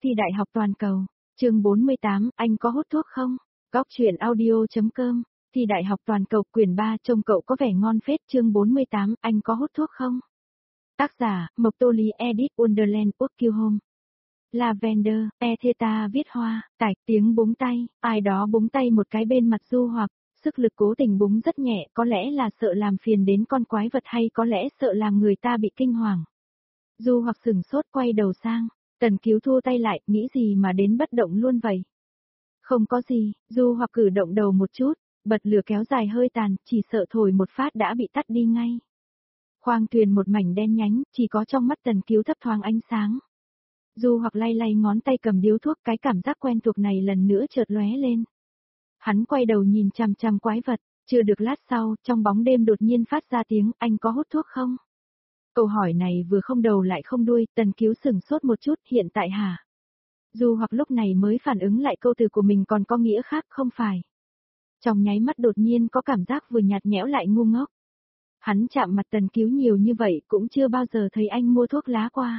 Thi đại học toàn cầu. Chương 48, anh có hút thuốc không? Góc truyện audio.com. Thi đại học toàn cầu quyển 3, trông cậu có vẻ ngon phết. Chương 48, anh có hút thuốc không? Tác giả, Mộc Tô Lý edit Wonderland Quốc Kiêu Home. Lavender, Theta viết hoa, tải tiếng búng tay, ai đó búng tay một cái bên mặt Du Hoặc, sức lực cố tình búng rất nhẹ, có lẽ là sợ làm phiền đến con quái vật hay có lẽ sợ làm người ta bị kinh hoàng. Du Hoặc sửng sốt quay đầu sang, Tần Cứu thua tay lại, nghĩ gì mà đến bất động luôn vậy? Không có gì, Du Hoặc cử động đầu một chút, bật lửa kéo dài hơi tàn, chỉ sợ thổi một phát đã bị tắt đi ngay. Khoang thuyền một mảnh đen nhánh, chỉ có trong mắt Tần Cứu thấp thoáng ánh sáng. Du Hoặc lay lay ngón tay cầm điếu thuốc, cái cảm giác quen thuộc này lần nữa chợt lóe lên. Hắn quay đầu nhìn chằm chằm quái vật, chưa được lát sau, trong bóng đêm đột nhiên phát ra tiếng, anh có hút thuốc không? Câu hỏi này vừa không đầu lại không đuôi, Tần Cứu sửng sốt một chút, hiện tại hả? Du Hoặc lúc này mới phản ứng lại câu từ của mình còn có nghĩa khác, không phải. Trong nháy mắt đột nhiên có cảm giác vừa nhạt nhẽo lại ngu ngốc. Hắn chạm mặt Tần Cứu nhiều như vậy cũng chưa bao giờ thấy anh mua thuốc lá qua.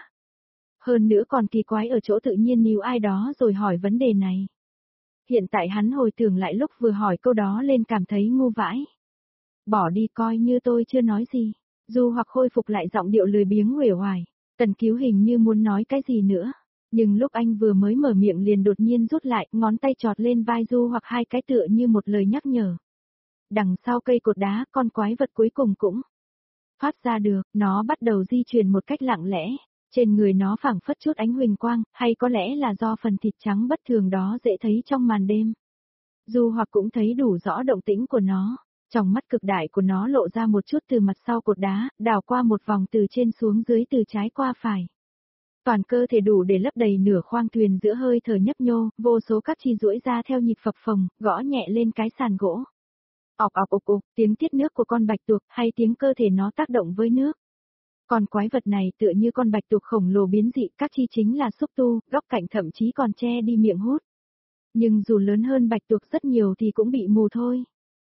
Hơn nữa còn kỳ quái ở chỗ tự nhiên níu ai đó rồi hỏi vấn đề này. Hiện tại hắn hồi tưởng lại lúc vừa hỏi câu đó lên cảm thấy ngu vãi. Bỏ đi coi như tôi chưa nói gì. Du Hoặc khôi phục lại giọng điệu lười biếng uể oải. Tần Cứu hình như muốn nói cái gì nữa. Nhưng lúc anh vừa mới mở miệng liền đột nhiên rút lại, ngón tay chọt lên vai Du Hoặc hai cái tựa như một lời nhắc nhở. Đằng sau cây cột đá, con quái vật cuối cùng cũng phát ra được, nó bắt đầu di chuyển một cách lặng lẽ. Trên người nó phảng phất chút ánh huỳnh quang, hay có lẽ là do phần thịt trắng bất thường đó dễ thấy trong màn đêm. Du Hoặc cũng thấy đủ rõ động tĩnh của nó, trong mắt cực đại của nó lộ ra một chút từ mặt sau cột đá, đảo qua một vòng từ trên xuống dưới từ trái qua phải. Toàn cơ thể đủ để lấp đầy nửa khoang thuyền giữa hơi thở nhấp nhô, vô số các chi duỗi ra theo nhịp phập phồng, gõ nhẹ lên cái sàn gỗ. Ọc ọc ục ục, tiếng tiết nước của con bạch tuộc hay tiếng cơ thể nó tác động với nước. Con quái vật này tựa như con bạch tuộc khổng lồ biến dị, các chi chính là xúc tu, góc cạnh thậm chí còn che đi miệng hút. Nhưng dù lớn hơn bạch tuộc rất nhiều thì cũng bị mù thôi.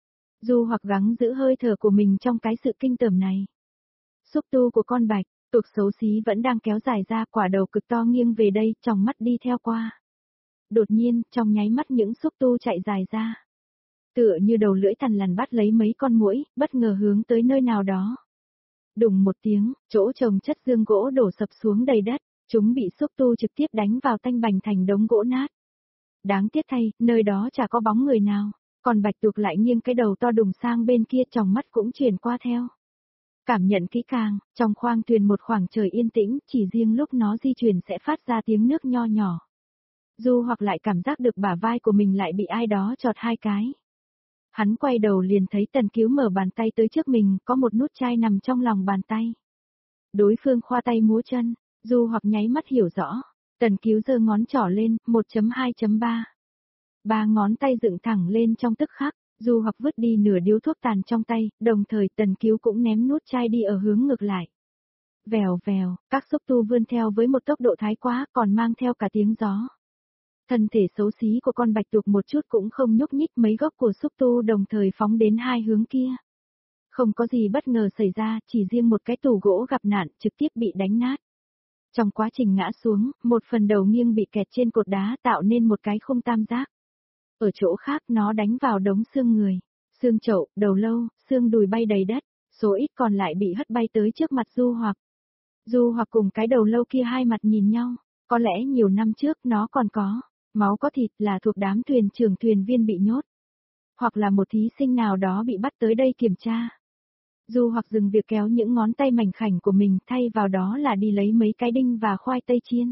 Du Hoặc gắng giữ hơi thở của mình trong cái sự kinh tởm này. Xúc tu của con bạch tuộc xấu xí vẫn đang kéo dài ra, quả đầu cực to nghiêng về đây, trong mắt đi theo qua. Đột nhiên, trong nháy mắt những xúc tu chạy dài ra. Tựa như đầu lưỡi thằn lằn bắt lấy mấy con muỗi, bất ngờ hướng tới nơi nào đó. Đùng một tiếng, chỗ trồng chất dương gỗ đổ sập xuống đầy đất, chúng bị xúc tu trực tiếp đánh vào tanh bành thành đống gỗ nát. Đáng tiếc thay, nơi đó chả có bóng người nào, còn bạch tuộc lại nghiêng cái đầu to đùng sang bên kia, tròng mắt cũng chuyển qua theo. Cảm nhận kỹ càng, trong khoang thuyền một khoảng trời yên tĩnh, chỉ riêng lúc nó di chuyển sẽ phát ra tiếng nước nho nhỏ. Du Hoặc lại cảm giác được bả vai của mình lại bị ai đó chọt hai cái. Hắn quay đầu liền thấy Tần Cứu mở bàn tay tới trước mình, có một nút chai nằm trong lòng bàn tay. Đối phương khoa tay múa chân, Du Hoặc nháy mắt hiểu rõ. Tần Cứu giơ ngón trỏ lên, 1.2.3. Ba ngón tay dựng thẳng lên trong tức khắc, Du Hoặc vứt đi nửa điếu thuốc tàn trong tay, đồng thời Tần Cứu cũng ném nút chai đi ở hướng ngược lại. Vèo vèo, các xúc tu vươn theo với một tốc độ thái quá, còn mang theo cả tiếng gió. Thân thể xấu xí của con bạch tuộc một chút cũng không nhúc nhích, mấy gốc của xúc tu đồng thời phóng đến hai hướng kia. Không có gì bất ngờ xảy ra, chỉ riêng một cái tủ gỗ gặp nạn trực tiếp bị đánh nát. Trong quá trình ngã xuống, một phần đầu nghiêng bị kẹt trên cột đá tạo nên một cái khung tam giác. Ở chỗ khác nó đánh vào đống xương người, xương chậu, đầu lâu, xương đùi bay đầy đất, số ít còn lại bị hất bay tới trước mặt Du Hoặc. Du Hoặc cùng cái đầu lâu kia hai mặt nhìn nhau, có lẽ nhiều năm trước nó còn có máu có thịt, là thuộc đám thuyền trưởng thuyền viên bị nhốt. Hoặc là một thí sinh nào đó bị bắt tới đây kiểm tra. Du Hoặc dừng việc kéo những ngón tay mảnh khảnh của mình, thay vào đó là đi lấy mấy cái đinh và khoai tây chiên.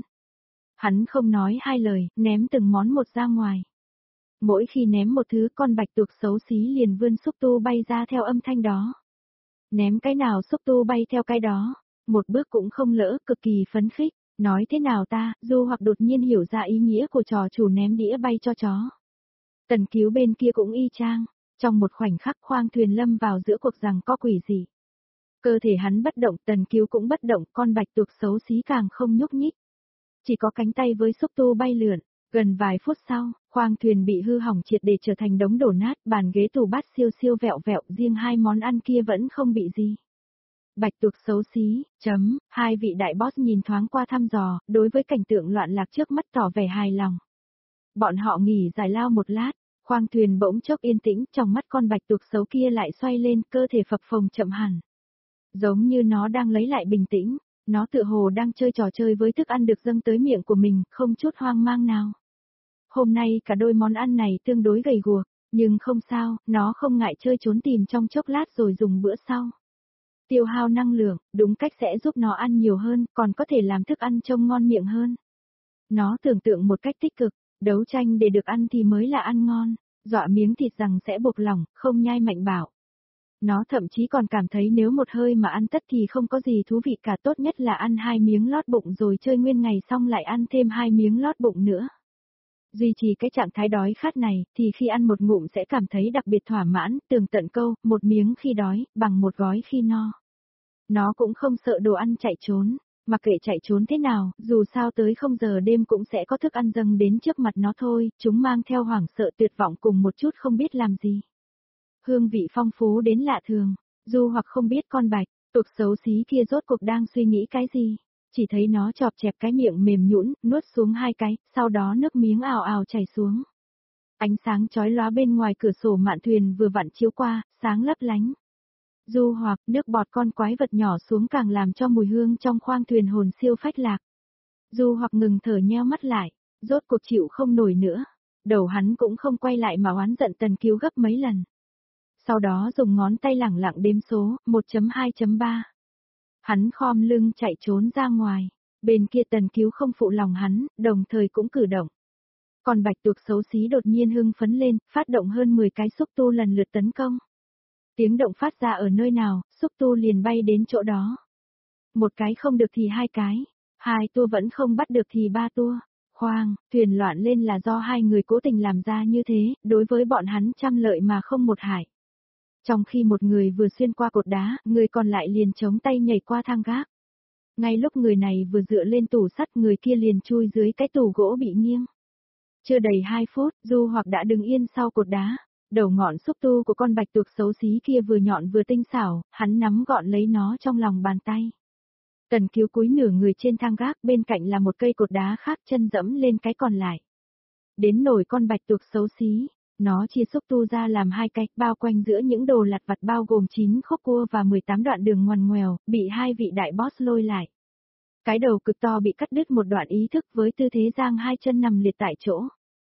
Hắn không nói hai lời, ném từng món một ra ngoài. Mỗi khi ném một thứ, con bạch tuộc xấu xí liền vươn xúc tu bay ra theo âm thanh đó. Ném cái nào xúc tu bay theo cái đó, một bước cũng không lỡ, cực kỳ phấn khích. Nói thế nào ta, Du Hoặc đột nhiên hiểu ra ý nghĩa của trò chủ ném đĩa bay cho chó. Tần Cứu bên kia cũng y chang, trong một khoảnh khắc khoang thuyền lâm vào giữa cuộc giằng co quỷ dị. Cơ thể hắn bất động, Tần Cứu cũng bất động, con bạch tuộc xấu xí càng không nhúc nhích. Chỉ có cánh tay với xúc tu bay lượn. Gần vài phút sau, khoang thuyền bị hư hỏng triệt để trở thành đống đổ nát, bàn ghế tủ bát siêu siêu vẹo vẹo, riêng hai món ăn kia vẫn không bị gì. Bạch tuộc xấu xí, hai vị đại boss nhìn thoáng qua thăm dò, đối với cảnh tượng loạn lạc trước mắt tỏ vẻ hài lòng. Bọn họ nghỉ giải lao một lát, khoang thuyền bỗng chốc yên tĩnh, trong mắt con bạch tuộc xấu kia lại xoay lên, cơ thể phập phồng chậm hẳn. Giống như nó đang lấy lại bình tĩnh, nó tựa hồ đang chơi trò chơi với thức ăn được dâng tới miệng của mình, không chút hoang mang nào. Hôm nay cả đôi món ăn này tương đối gầy guộc, nhưng không sao, nó không ngại chơi trốn tìm trong chốc lát rồi dùng bữa sau. Tiêu hao năng lượng, đúng cách sẽ giúp nó ăn nhiều hơn, còn có thể làm thức ăn trông ngon miệng hơn. Nó tưởng tượng một cách tích cực, đấu tranh để được ăn thì mới là ăn ngon, dọa miếng thịt rằng sẽ buộc lỏng, không nhai mạnh bạo. Nó thậm chí còn cảm thấy nếu một hơi mà ăn tất thì không có gì thú vị cả, tốt nhất là ăn 2 miếng lót bụng rồi chơi nguyên ngày xong lại ăn thêm 2 miếng lót bụng nữa. Duy trì cái trạng thái đói khát này, thì khi ăn một ngụm sẽ cảm thấy đặc biệt thỏa mãn, tường tận câu, một miếng khi đói, bằng một gói khi no. Nó cũng không sợ đồ ăn chạy trốn, mặc kệ chạy trốn thế nào, dù sao tới 0 giờ đêm cũng sẽ có thức ăn dâng đến trước mặt nó thôi, chúng mang theo hoảng sợ tuyệt vọng cùng một chút không biết làm gì. Hương vị phong phú đến lạ thường, dù hoặc không biết con bạch, tuộc xấu xí kia rốt cuộc đang suy nghĩ cái gì. Chỉ thấy nó chọp chẹp cái miệng mềm nhũn, nuốt xuống 2 cái, sau đó nước miếng ào ào chảy xuống. Ánh sáng chói lóa bên ngoài cửa sổ mạn thuyền vừa vặn chiếu qua, sáng lấp lánh. Du hoặc nước bọt con quái vật nhỏ xuống càng làm cho mùi hương trong khoang thuyền hồn siêu phách lạc. Du hoặc ngừng thở nheo mắt lại, rốt cuộc chịu không nổi nữa. Đầu hắn cũng không quay lại mà oán giận Tần Cứu gấp mấy lần. Sau đó dùng ngón tay lẳng lặng đếm số, 1.2.3. Hắn khom lưng chạy trốn ra ngoài, bên kia Tần Cứu không phụ lòng hắn, đồng thời cũng cử động. Còn bạch tuộc xấu xí đột nhiên hưng phấn lên, phát động hơn 10 cái xúc tu lần lượt tấn công. Tiếng động phát ra ở nơi nào, xúc tu liền bay đến chỗ đó. Một cái không được thì 2 cái, 2 tua vẫn không bắt được thì 3 tua. Khoang, thuyền loạn lên là do 2 người cố tình làm ra như thế, đối với bọn hắn trăm lợi mà không một hại. Trong khi một người vừa xuyên qua cột đá, người còn lại liền chống tay nhảy qua thang gác. Ngay lúc người này vừa dựa lên tủ sắt, người kia liền chui dưới cái tủ gỗ bị nghiêng. Chưa đầy 2 phút, Du hoặc đã đứng yên sau cột đá. Đầu ngọn xúc tu của con bạch tuộc xấu xí kia vừa nhọn vừa tinh xảo, hắn nắm gọn lấy nó trong lòng bàn tay. Tần Cứu cúi nửa người trên thang gác, bên cạnh là một cây cột đá khác, chân dẫm lên cái còn lại. Đến nổi con bạch tuộc xấu xí, nó chia xúc tu ra làm 2 cái, bao quanh giữa những đồ lặt vặt bao gồm 9 khúc cua và 18 đoạn đường ngoằn ngoèo, bị 2 vị đại boss lôi lại. Cái đầu cực to bị cắt đứt một đoạn ý thức với tư thế giang 2 chân nằm liệt tại chỗ.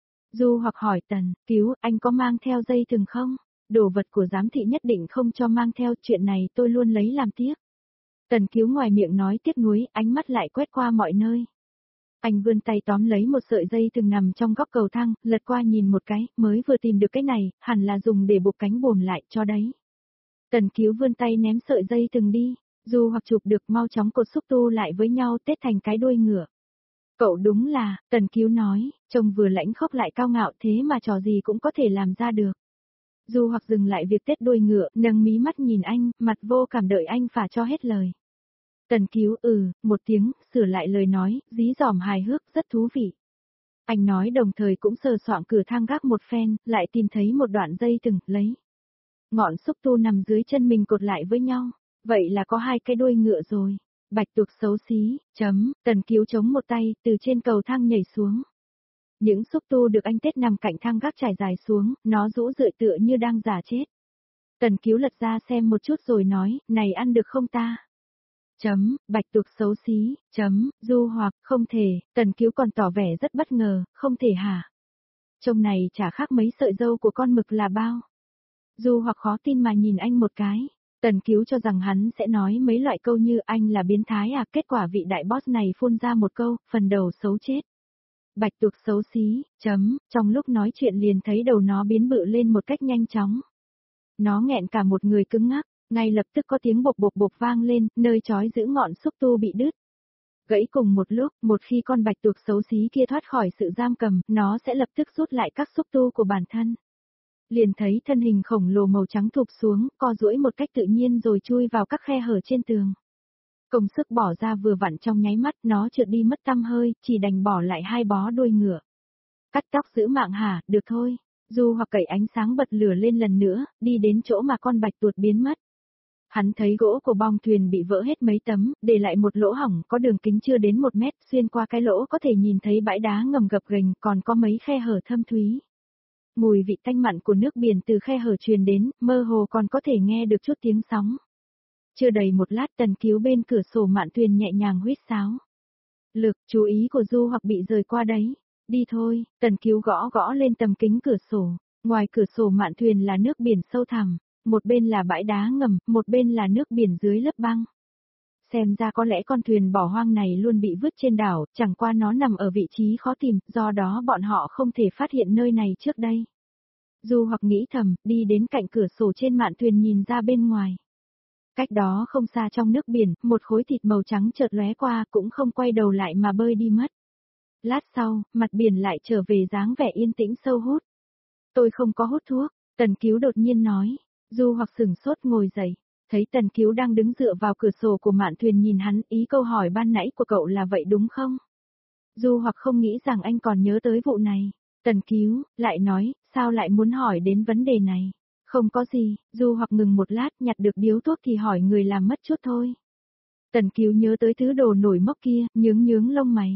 Du hoặc hỏi Tần Cứu, anh có mang theo dây thừng không? Đồ vật của giám thị nhất định không cho mang theo, chuyện này tôi luôn lấy làm tiếc. Tần Cứu ngoài miệng nói tiếc nuối, ánh mắt lại quét qua mọi nơi. Anh vươn tay tóm lấy một sợi dây thừng nằm trong góc cầu thang, lật qua nhìn một cái, mới vừa tìm được cái này, hẳn là dùng để buộc cánh buồm lại cho đấy. Tần Cứu vươn tay ném sợi dây thừng đi, Du hoặc chụp được, mau chóng cột xúc tu lại với nhau tết thành cái đuôi ngựa. Cậu đúng là, Tần Cứu nói, trông vừa lãnh khốc lại cao ngạo, thế mà trò gì cũng có thể làm ra được. Du hoặc dừng lại việc tết đuôi ngựa, nâng mí mắt nhìn anh, mặt vô cảm đợi anh phả cho hết lời. Tần Cứu một tiếng, sửa lại lời nói, dí dỏm hài hước, rất thú vị. Anh nói đồng thời cũng sờ soạng cửa thang gác một phen, lại tìm thấy một đoạn dây thừng, lấy. Ngọn xúc tu nằm dưới chân mình cột lại với nhau, vậy là có 2 cái đuôi ngựa rồi. Bạch tuộc xấu xí, Tần Cứu chống một tay, từ trên cầu thang nhảy xuống. Những xúc tu được anh tết nằm cạnh thang gác trải dài xuống, nó rũ rượi tựa như đang giả chết. Tần Cứu lật ra xem một chút rồi nói, này ăn được không ta? Bạch tuộc xấu xí, Du hoặc, không thể, Tần Cứu còn tỏ vẻ rất bất ngờ, không thể hả? Trông này chả khác mấy sợi dâu của con mực là bao. Du hoặc khó tin mà nhìn anh một cái. Tần Cứu cho rằng hắn sẽ nói mấy loại câu như anh là biến thái à, kết quả vị đại boss này phun ra một câu, phần đầu xấu chết. Bạch tuộc xấu xí, trong lúc nói chuyện liền thấy đầu nó biến bự lên một cách nhanh chóng. Nó nghẹn cả một người cứng ngắc, ngay lập tức có tiếng bộc bộc bộc vang lên, nơi trói giữ ngọn xúc tu bị đứt. Gãy cùng một lúc, một khi con bạch tuộc xấu xí kia thoát khỏi sự giam cầm, nó sẽ lập tức rút lại các xúc tu của bản thân. Liền thấy thân hình khổng lồ màu trắng thụp xuống, co duỗi một cách tự nhiên rồi chui vào các khe hở trên tường. Công sức bỏ ra vừa vặn trong nháy mắt, nó trượt đi mất tăm hơi, chỉ đành bỏ lại 2 bó đuôi ngựa. Cắt tóc giữ mạng hả, được thôi. Du hoặc cậy ánh sáng bật lửa lên lần nữa, đi đến chỗ mà con bạch tuộc biến mất. Hắn thấy gỗ của bong thuyền bị vỡ hết mấy tấm, để lại một lỗ hổng có đường kính chưa đến 1 mét, xuyên qua cái lỗ có thể nhìn thấy bãi đá ngầm gập ghềnh, còn có mấy khe hở thâm thúy. Mùi vị tanh mặn của nước biển từ khe hở truyền đến, mơ hồ còn có thể nghe được chút tiếng sóng. Chưa đầy một lát Tần Cứu bên cửa sổ mạn thuyền nhẹ nhàng huýt sáo. Lực chú ý của Du Hoặc bị rời qua đấy. Đi thôi, Tần Cứu gõ gõ lên tấm kính cửa sổ. Ngoài cửa sổ mạn thuyền là nước biển sâu thẳm, một bên là bãi đá ngầm, một bên là nước biển dưới lớp băng. Xem ra có lẽ con thuyền bỏ hoang này luôn bị vứt trên đảo, chẳng qua nó nằm ở vị trí khó tìm, do đó bọn họ không thể phát hiện nơi này trước đây. Du Hoặc nghĩ thầm, đi đến cạnh cửa sổ trên mạn thuyền nhìn ra bên ngoài. Cách đó không xa trong nước biển, một khối thịt màu trắng chợt lóe qua, cũng không quay đầu lại mà bơi đi mất. Lát sau, mặt biển lại trở về dáng vẻ yên tĩnh sâu hút. Tôi không có hút thuốc, Tần Cứu đột nhiên nói. Du Hoặc sửng sốt ngồi dậy, thấy Tần Cứu đang đứng dựa vào cửa sổ của mạn thuyền nhìn hắn, ý câu hỏi ban nãy của cậu là vậy đúng không? Du Hoặc không nghĩ rằng anh còn nhớ tới vụ này. Tần Cứu lại nói, sao lại muốn hỏi đến vấn đề này? Không có gì, Du Hoặc ngừng một lát nhặt được điếu thuốc thì hỏi người làm mất chút thôi. Tần Cứu nhớ tới thứ đồ nổi mốc kia, nhướng lông mày.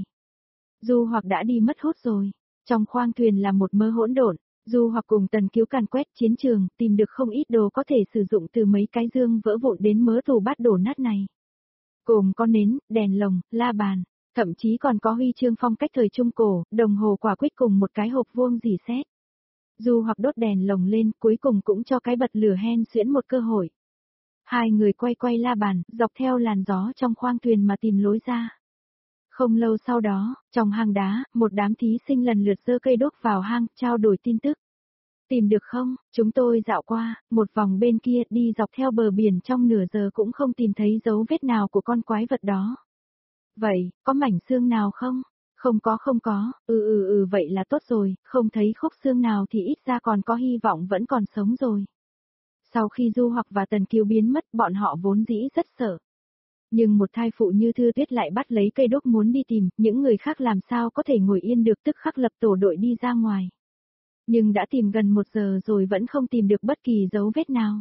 Du Hoặc đã đi mất hút rồi. Trong khoang thuyền là một mớ hỗn độn. Du Hoặc cùng Tần Cứu càn quét chiến trường, tìm được không ít đồ có thể sử dụng từ mấy cái dương vỡ vụn đến mớ tủ bát đổ nát này. Gồm có nến, đèn lồng, la bàn, thậm chí còn có huy chương phong cách thời Trung Cổ, đồng hồ quả quýt cùng một cái hộp vuông rỉ sét. Du Hoặc đốt đèn lồng lên, cuối cùng cũng cho cái bật lửa hen xuyễn một cơ hội. Hai người quay la bàn, dọc theo làn gió trong khoang thuyền mà tìm lối ra. Không lâu sau đó, trong hang đá, một đám thí sinh lần lượt giơ cây đuốc vào hang, trao đổi tin tức. Tìm được không? Chúng tôi dạo qua, một vòng bên kia, đi dọc theo bờ biển trong nửa giờ cũng không tìm thấy dấu vết nào của con quái vật đó. Vậy, có mảnh xương nào không? Không có, vậy là tốt rồi, không thấy khúc xương nào thì ít ra còn có hy vọng vẫn còn sống rồi. Sau khi Du Hoặc và Tần Cứu biến mất, bọn họ vốn dĩ rất sợ. Nhưng một thai phụ như Thư Tuyết lại bắt lấy cây đuốc muốn đi tìm, những người khác làm sao có thể ngồi yên được, tức khắc lập tổ đội đi ra ngoài. Nhưng đã tìm gần 1 giờ rồi vẫn không tìm được bất kỳ dấu vết nào.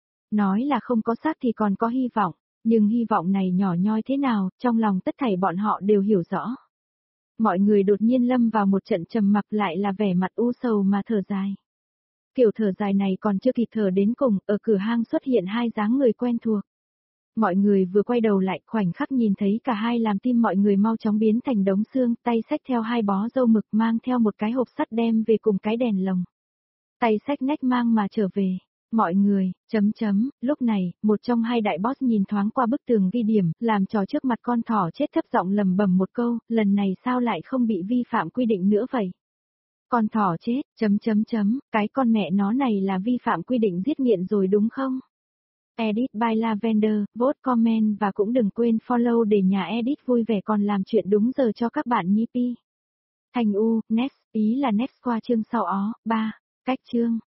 Nói là không có xác thì còn có hy vọng, nhưng hy vọng này nhỏ nhoi thế nào, trong lòng tất thảy bọn họ đều hiểu rõ. Mọi người đột nhiên lâm vào một trận trầm mặc, lại là vẻ mặt u sầu mà thở dài. Kiểu thở dài này còn chưa kịp thở đến cùng, ở cửa hang xuất hiện hai dáng người quen thuộc. Mọi người vừa quay đầu lại, khoảnh khắc nhìn thấy cả hai làm tim mọi người mau chóng biến thành đống xương, tay xách theo 2 bó dâu mực, mang theo một cái hộp sắt đem về cùng cái đèn lồng. Tay xách nách mang mà trở về. Mọi người, lúc này, một trong hai đại boss nhìn thoáng qua bức tường ghi điểm, làm trò trước mặt con thỏ chết, thấp giọng lầm bầm một câu, lần này sao lại không bị vi phạm quy định nữa vậy? Con thỏ chết, cái con mẹ nó này là vi phạm quy định giết nghiện rồi đúng không? Edit by Lavender, vote comment và cũng đừng quên follow để nhà edit vui vẻ còn làm chuyện đúng giờ cho các bạn nhí pi. Thành U, next, ý là next qua chương sau ó, 3, cách chương.